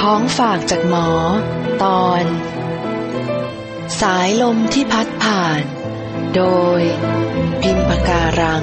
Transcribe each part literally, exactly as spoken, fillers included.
ของฝากจากหมอตอนสายลมที่พัดผ่านโดยพิมพ์ปการัง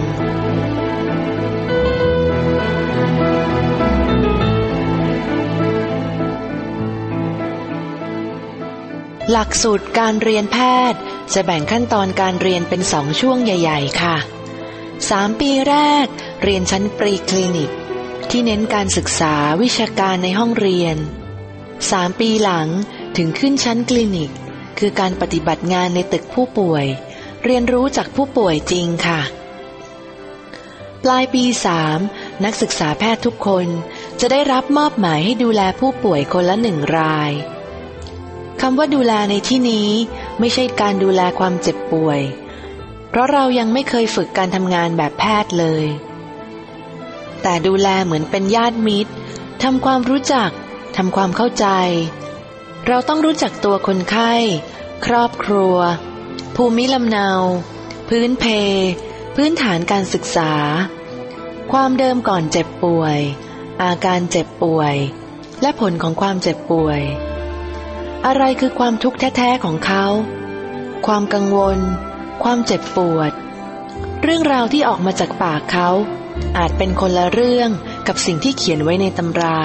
หลักสูตรการเรียนแพทย์จะแบ่งขั้นตอนการเรียนเป็นสองช่วงใหญ่ๆค่ะสามปีแรกเรียนชั้นปรีคลินิกที่เน้นการศึกษาวิชาการในห้องเรียนสามปีหลังถึงขึ้นชั้นคลินิกคือการปฏิบัติงานในตึกผู้ป่วยเรียนรู้จากผู้ป่วยจริงค่ะปลายปีสามนักศึกษาแพทย์ทุกคนจะได้รับมอบหมายให้ดูแลผู้ป่วยคนละหนึ่งรายคำว่าดูแลในที่นี้ไม่ใช่การดูแลความเจ็บป่วยเพราะเรายังไม่เคยฝึกการทำงานแบบแพทย์เลยแต่ดูแลเหมือนเป็นญาติมิตรทำความรู้จักทำความเข้าใจเราต้องรู้จักตัวคนไข้ครอบครัวภูมิลำเนาพื้นเพพื้นฐานการศึกษาความเดิมก่อนเจ็บป่วยอาการเจ็บป่วยและผลของความเจ็บป่วยอะไรคือความทุกข์แท้ๆของเขาความกังวลความเจ็บปวดเรื่องราวที่ออกมาจากปากเขาอาจเป็นคนละเรื่องกับสิ่งที่เขียนไว้ในตำรา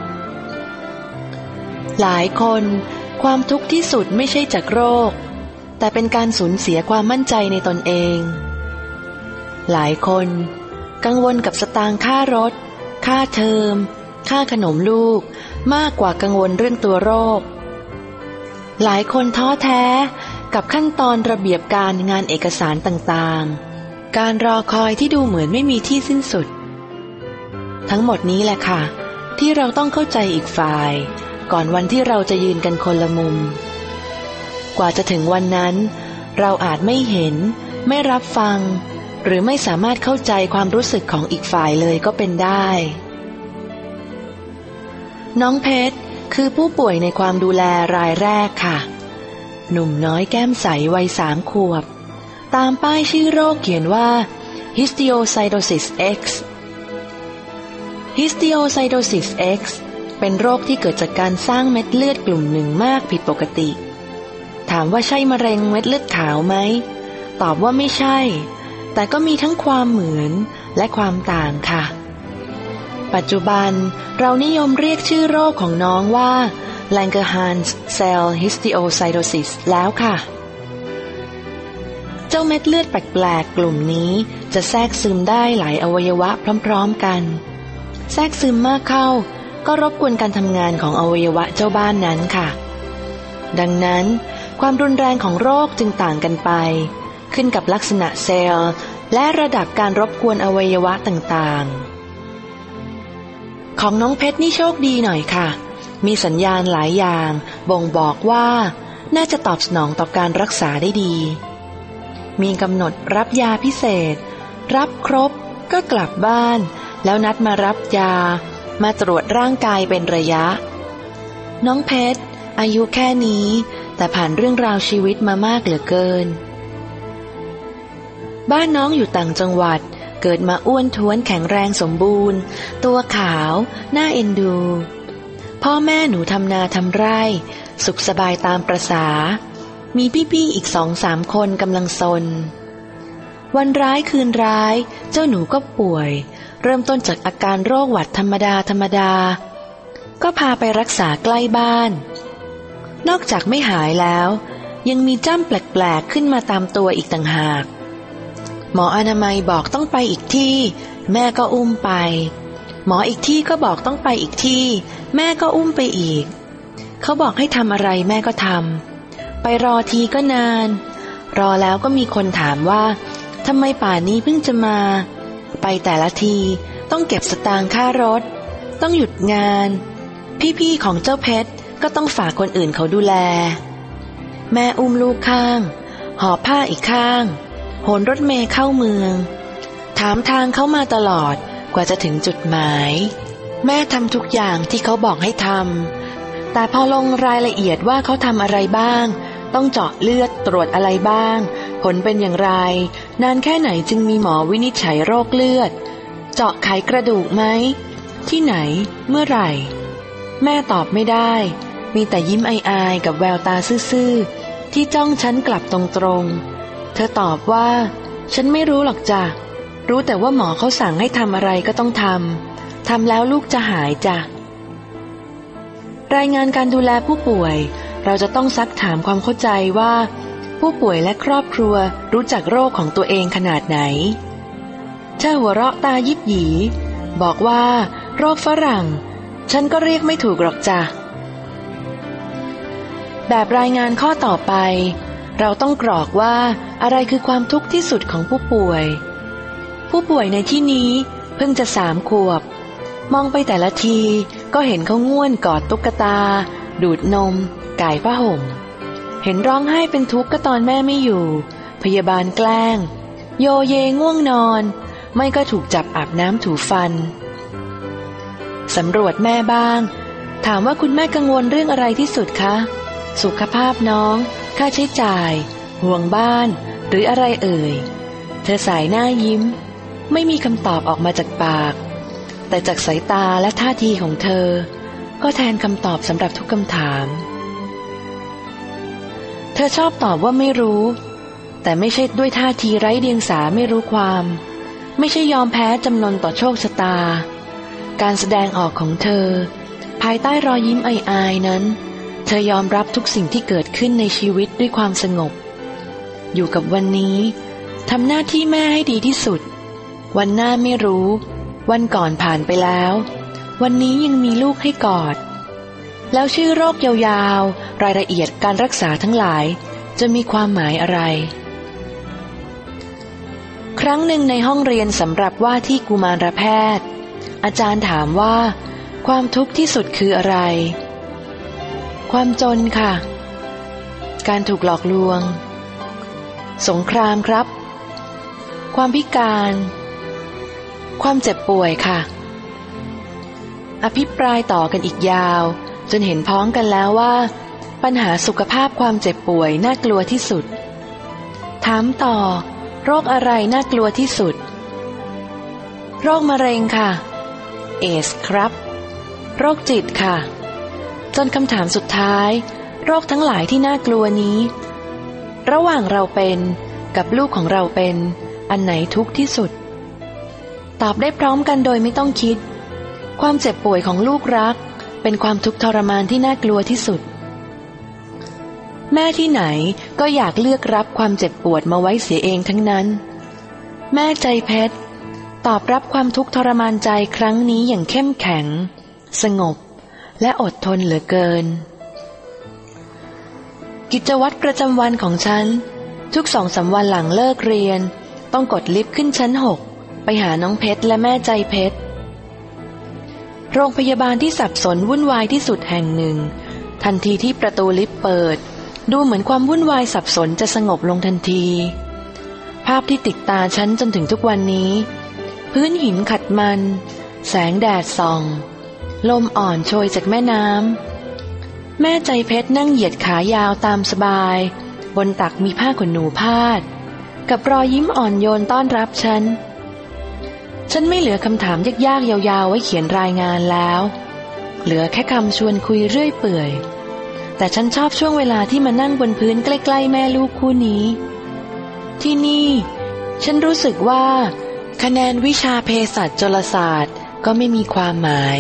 หลายคนความทุกข์ที่สุดไม่ใช่จากโรคแต่เป็นการสูญเสียความมั่นใจในตนเองหลายคนกังวลกับสตางค์ค่ารถค่าเทอมค่าขนมลูกมากกว่ากังวลเรื่องตัวโรคหลายคนท้อแท้กับขั้นตอนระเบียบการงานเอกสารต่างๆการรอคอยที่ดูเหมือนไม่มีที่สิ้นสุดทั้งหมดนี้แหละค่ะที่เราต้องเข้าใจอีกฝ่ายก่อนวันที่เราจะยืนกันคนละมุมกว่าจะถึงวันนั้นเราอาจไม่เห็นไม่รับฟังหรือไม่สามารถเข้าใจความรู้สึกของอีกฝ่ายเลยก็เป็นได้น้องเพชรคือผู้ป่วยในความดูแลรายแรกค่ะหนุ่มน้อยแก้มใสวัยสามขวบตามป้ายชื่อโรคเขียนว่า Histiocytosis X Histiocytosis X เป็นโรคที่เกิดจากการสร้างเม็ดเลือดกลุ่มหนึ่งมากผิดปกติถามว่าใช่มะเร็งเม็ดเลือดขาวไหมตอบว่าไม่ใช่แต่ก็มีทั้งความเหมือนและความต่างค่ะปัจจุบันเรานิยมเรียกชื่อโรคของน้องว่า Langerhans Cell Histiocytosis แล้วค่ะเจ้าเม็ดเลือดแปลกๆกลุ่มนี้จะแทรกซึมได้หลายอวัยวะพร้อมๆกันแทรกซึมมากเข้าก็รบกวนการทำงานของอวัยวะเจ้าบ้านนั้นค่ะดังนั้นความรุนแรงของโรคจึงต่างกันไปขึ้นกับลักษณะเซลล์และระดับการรบกวนอวัยวะต่างๆของน้องเพชรนี่โชคดีหน่อยค่ะมีสัญญาณหลายอย่างบ่งบอกว่าน่าจะตอบสนองต่อการรักษาได้ดีมีกำหนดรับยาพิเศษรับครบก็กลับบ้านแล้วนัดมารับยามาตรวจร่างกายเป็นระยะน้องเพชรอายุแค่นี้แต่ผ่านเรื่องราวชีวิตมามากเหลือเกินบ้านน้องอยู่ต่างจังหวัดเกิดมาอ้วนท้วนแข็งแรงสมบูรณ์ตัวขาวน่าเอ็นดูพ่อแม่หนูทำนาทำไร่สุขสบายตามประสามีพี่ๆอีกสองสามคนกำลังซนวันร้ายคืนร้ายเจ้าหนูก็ป่วยเริ่มต้นจากอาการโรคหวัดธรรมดาธรรมดาก็พาไปรักษาใกล้บ้านนอกจากไม่หายแล้วยังมีจ้ำแปลกๆขึ้นมาตามตัวอีกต่างหากหมออนามัยบอกต้องไปอีกที่แม่ก็อุ้มไปหมออีกที่ก็บอกต้องไปอีกที่แม่ก็อุ้มไปอีกเขาบอกให้ทำอะไรแม่ก็ทำไปรอทีก็นานรอแล้วก็มีคนถามว่าทำไมป่านนี้เพิ่งจะมาไปแต่ละทีต้องเก็บสตางค์ค่ารถต้องหยุดงานพี่ๆของเจ้าเพชรก็ต้องฝากคนอื่นเขาดูแลแม่อุ้มลูกข้างห่อผ้าอีกข้างโหนรถเมล์เข้าเมืองถามทางเขามาตลอดกว่าจะถึงจุดหมายแม่ทำทุกอย่างที่เขาบอกให้ทำแต่พอลงรายละเอียดว่าเขาทำอะไรบ้างต้องเจาะเลือดตรวจอะไรบ้างผลเป็นอย่างไรนานแค่ไหนจึงมีหมอวินิจฉัยโรคเลือดเจาะไขกระดูกไหมที่ไหนเมื่อไหร่แม่ตอบไม่ได้มีแต่ยิ้มอายๆกับแววตาซื่อๆที่จ้องฉันกลับตรงๆเธอตอบว่าฉันไม่รู้หรอกจ้ะรู้แต่ว่าหมอเขาสั่งให้ทำอะไรก็ต้องทำทำแล้วลูกจะหายจ้ะรายงานการดูแลผู้ป่วยเราจะต้องซักถามความเข้าใจว่าผู้ป่วยและครอบครัวรู้จักโรคของตัวเองขนาดไหนเธอหัวเราะตายิบหยีบอกว่าโรคฝรั่งฉันก็เรียกไม่ถูกหรอกจ้ะแบบรายงานข้อต่อไปเราต้องกรอกว่าอะไรคือความทุกข์ที่สุดของผู้ป่วยผู้ป่วยในที่นี้เพิ่งจะสามขวบมองไปแต่ละทีก็เห็นเขาง่วนกอดตุ๊กตาดูดนมก่ายผ้าห่มเห็นร้องไห้เป็นทุกข์ก็ตอนแม่ไม่อยู่พยาบาลแกล้งโยเยง่วงนอนไม่ก็ถูกจับอาบน้ำถูฟันสำรวจแม่บ้างถามว่าคุณแม่กังวลเรื่องอะไรที่สุดคะสุขภาพน้องค่าใช้จ่ายห่วงบ้านหรืออะไรเอ่ยเธอสายหน้ายิ้มไม่มีคำตอบออกมาจากปากแต่จากสายตาและท่าทีของเธอก็แทนคำตอบสำหรับทุกคำถามเธอชอบตอบว่าไม่รู้แต่ไม่ใช่ด้วยท่าทีไร้เดียงสาไม่รู้ความไม่ใช่ยอมแพ้จำนนต่อโชคชะตาการแสดงออกของเธอภายใต้รอยยิ้มอายๆนั้นเธอยอมรับทุกสิ่งที่เกิดขึ้นในชีวิตด้วยความสงบอยู่กับวันนี้ทำหน้าที่แม่ให้ดีที่สุดวันหน้าไม่รู้วันก่อนผ่านไปแล้ววันนี้ยังมีลูกให้กอดแล้วชื่อโรคยาวๆรายละเอียดการรักษาทั้งหลายจะมีความหมายอะไรครั้งหนึ่งในห้องเรียนสำหรับว่าที่กุมารแพทย์อาจารย์ถามว่าความทุกข์ที่สุดคืออะไรความจนค่ะการถูกหลอกลวงสงครามครับความพิการความเจ็บป่วยค่ะอภิปรายต่อกันอีกยาวจนเห็นพ้องกันแล้วว่าปัญหาสุขภาพความเจ็บป่วยน่ากลัวที่สุดถามต่อโรคอะไรน่ากลัวที่สุดโรคมะเร็งค่ะเอสครับโรคจิตค่ะจนคำถามสุดท้ายโรคทั้งหลายที่น่ากลัวนี้ระหว่างเราเป็นกับลูกของเราเป็นอันไหนทุกข์ที่สุดตอบได้พร้อมกันโดยไม่ต้องคิดความเจ็บป่วยของลูกรักเป็นความทุกข์ทรมานที่น่ากลัวที่สุดแม่ที่ไหนก็อยากเลือกรับความเจ็บปวดมาไว้เสียเองทั้งนั้นแม่ใจเพชรตอบรับความทุกข์ทรมานใจครั้งนี้อย่างเข้มแข็งสงบและอดทนเหลือเกินกิจวัตรประจำวันของฉันทุกสองสามวันหลังเลิกเรียนต้องกดลิฟต์ขึ้นชั้นหกไปหาน้องเพชรและแม่ใจเพชรโรงพยาบาลที่สับสนวุ่นวายที่สุดแห่งหนึ่งทันทีที่ประตูลิฟต์เปิดดูเหมือนความวุ่นวายสับสนจะสงบลงทันทีภาพที่ติดตาฉันจนถึงทุกวันนี้พื้นหินขัดมันแสงแดดส่องลมอ่อนโชยจากแม่น้ำแม่ใจเพชรนั่งเหยียดขายาวตามสบายบนตักมีผ้าขนหนูพาดกับรอยยิ้มอ่อนโยนต้อนรับฉันฉันไม่เหลือคำถามยากๆยาวๆไว้เขียนรายงานแล้วเหลือแค่คำชวนคุยเรื่อยเปื่อยแต่ฉันชอบช่วงเวลาที่มานั่งบนพื้นใกล้ๆแม่ลูกคู่นี้ที่นี่ฉันรู้สึกว่าคะแนนวิชาเภสัชจุลศาสตร์ก็ไม่มีความหมาย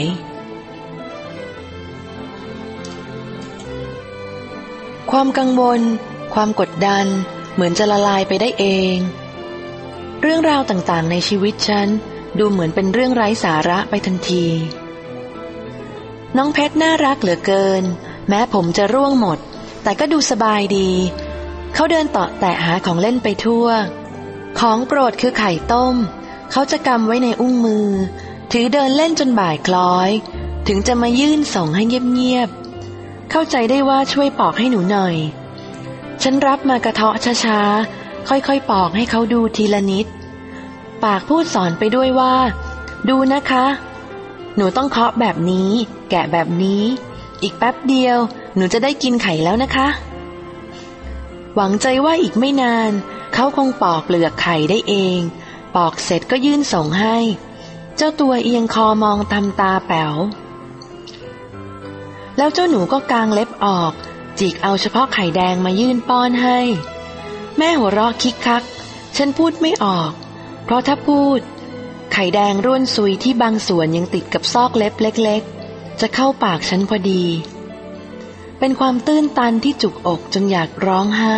ความกังวลความกดดันเหมือนจะละลายไปได้เองเรื่องราวต่างๆในชีวิตฉันดูเหมือนเป็นเรื่องไร้สาระไปทันทีน้องเพชรน่ารักเหลือเกินแม้ผมจะร่วงหมดแต่ก็ดูสบายดีเขาเดินเตาะแตะหาของเล่นไปทั่วของโปรดคือไข่ต้มเขาจะกำไว้ในอุ้งมือถือเดินเล่นจนบ่ายคล้อยถึงจะมายื่นส่งให้เงียบๆเข้าใจได้ว่าช่วยปอกให้หนูหน่อยฉันรับมากระเทาะช้าๆค่อยๆปอกให้เขาดูทีละนิดปากพูดสอนไปด้วยว่าดูนะคะหนูต้องเคาะแบบนี้แกะแบบนี้อีกแป๊บเดียวหนูจะได้กินไข่แล้วนะคะหวังใจว่าอีกไม่นานเขาคงปอกเปลือกไข่ได้เองปอกเสร็จก็ยื่นส่งให้เจ้าตัวเอียงคอมองทำตาแป๋วแล้วเจ้าหนูก็กางเล็บออกจิกเอาเฉพาะไข่แดงมายื่นป้อนให้แม่หัวเราะคิกคักฉันพูดไม่ออกเพราะถ้าพูดไข่แดงร่วนซุยที่บางส่วนยังติดกับซอกเล็บเล็กๆจะเข้าปากฉันพอดีเป็นความตื้นตันที่จุกอกจนอยากร้องไห้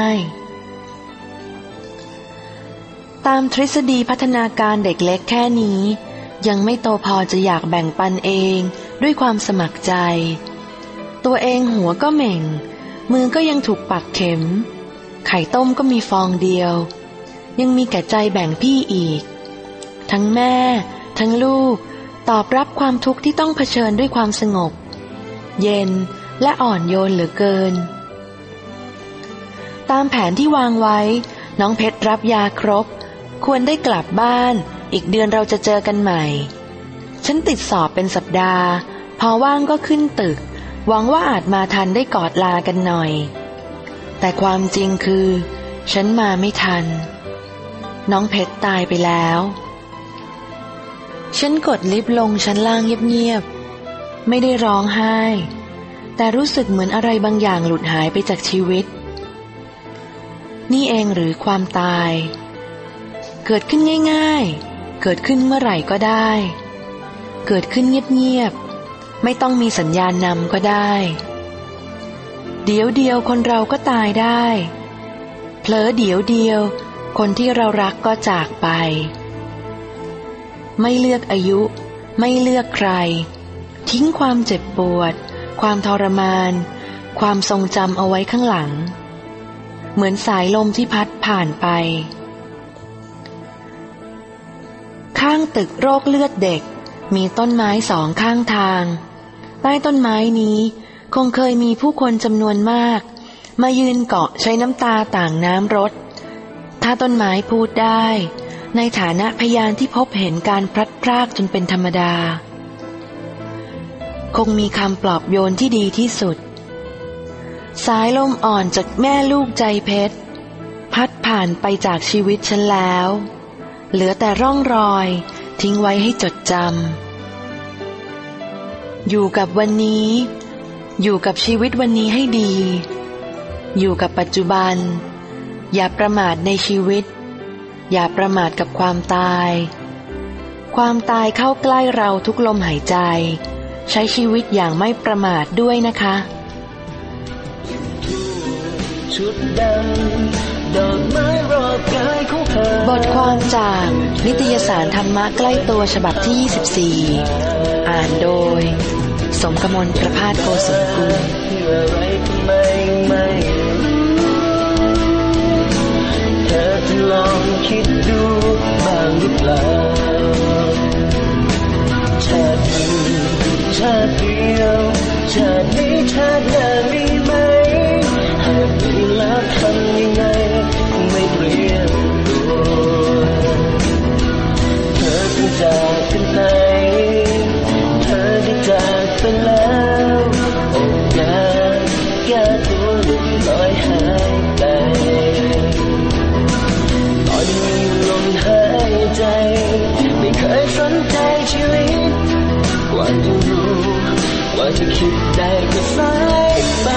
ตามทฤษฎีพัฒนาการเด็กเล็กแค่นี้ยังไม่โตพอจะอยากแบ่งปันเองด้วยความสมัครใจตัวเองหัวก็เหม่งมือก็ยังถูกปักเข็มไข่ต้มก็มีฟองเดียวยังมีแก่ใจแบ่งพี่อีกทั้งแม่ทั้งลูกตอบรับความทุกข์ที่ต้องเผชิญด้วยความสงบเย็นและอ่อนโยนเหลือเกินตามแผนที่วางไว้น้องเพชรรับยาครบควรได้กลับบ้านอีกเดือนเราจะเจอกันใหม่ฉันติดสอบเป็นสัปดาห์พอว่างก็ขึ้นตึกหวังว่าอาจมาทันได้กอดลากันหน่อยแต่ความจริงคือฉันมาไม่ทันน้องเพชรตายไปแล้วฉันกดลิฟต์ลงชั้นล่างเงียบๆไม่ได้ร้องไห้แต่รู้สึกเหมือนอะไรบางอย่างหลุดหายไปจากชีวิตนี่เองหรือความตายเกิดขึ้นง่ายๆเกิดขึ้นเมื่อไหร่ก็ได้เกิดขึ้นเงียบๆไม่ต้องมีสัญญาณนำก็ได้เดี๋ยวเดียวคนเราก็ตายได้เผลอเดี๋ยวเดียวคนที่เรารักก็จากไปไม่เลือกอายุไม่เลือกใครทิ้งความเจ็บปวดความทรมานความทรงจำเอาไว้ข้างหลังเหมือนสายลมที่พัดผ่านไปข้างตึกโรคเลือดเด็กมีต้นไม้สองข้างทางใต้ต้นไม้นี้คงเคยมีผู้คนจำนวนมากมายืนเกาะใช้น้ำตาต่างน้ำรดถ้าต้นไม้พูดได้ในฐานะพยานที่พบเห็นการพลัดพรากจนเป็นธรรมดาคงมีคำปลอบโยนที่ดีที่สุดสายลมอ่อนจากแม่ลูกใจเพชรพัดผ่านไปจากชีวิตฉันแล้วเหลือแต่ร่องรอยทิ้งไว้ให้จดจำอยู่กับวันนี้อยู่กับชีวิตวันนี้ให้ดีอยู่กับปัจจุบันอย่าประมาทในชีวิตอย่าประมาทกับความตายความตายเข้าใกล้เราทุกลมหายใจใช้ชีวิตอย่างไม่ประมาทด้วยนะคะบทความจากนิตยสารธรรมะใกล้ตัวฉบับที่ยี่สิบสี่อ่านโดยสมกมลประภาสโกศลกุลเธอจะลองคิดดูบ้างหรือเปล่าชาตินี้ชาติเดียวชาตินี้ชาติหน้ามีไหมหากมีแล้วทำยังไงไม่เปลี่ยนตัวเธอเพิ่งจากกันไปเธอได้จากไปแล้วโอกาสแก้ตัวหลุดลอยหายไปตอนมีลมหายใจไม่เคยสนใจชีวิตกว่าจะรู้กว่าจะคิดได้ก็สายไป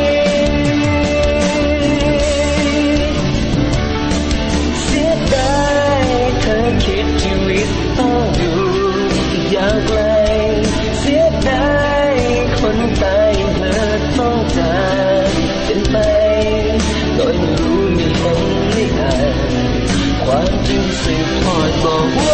เสียดายเธอคิดชีวิตต้องอยู่ยาวไกลเสียดายคนตายเธอต้องจากเป็นไปโดยไม่รู้ไม่เห็นไม่อ่านความจริงสืบทอดบอกว่า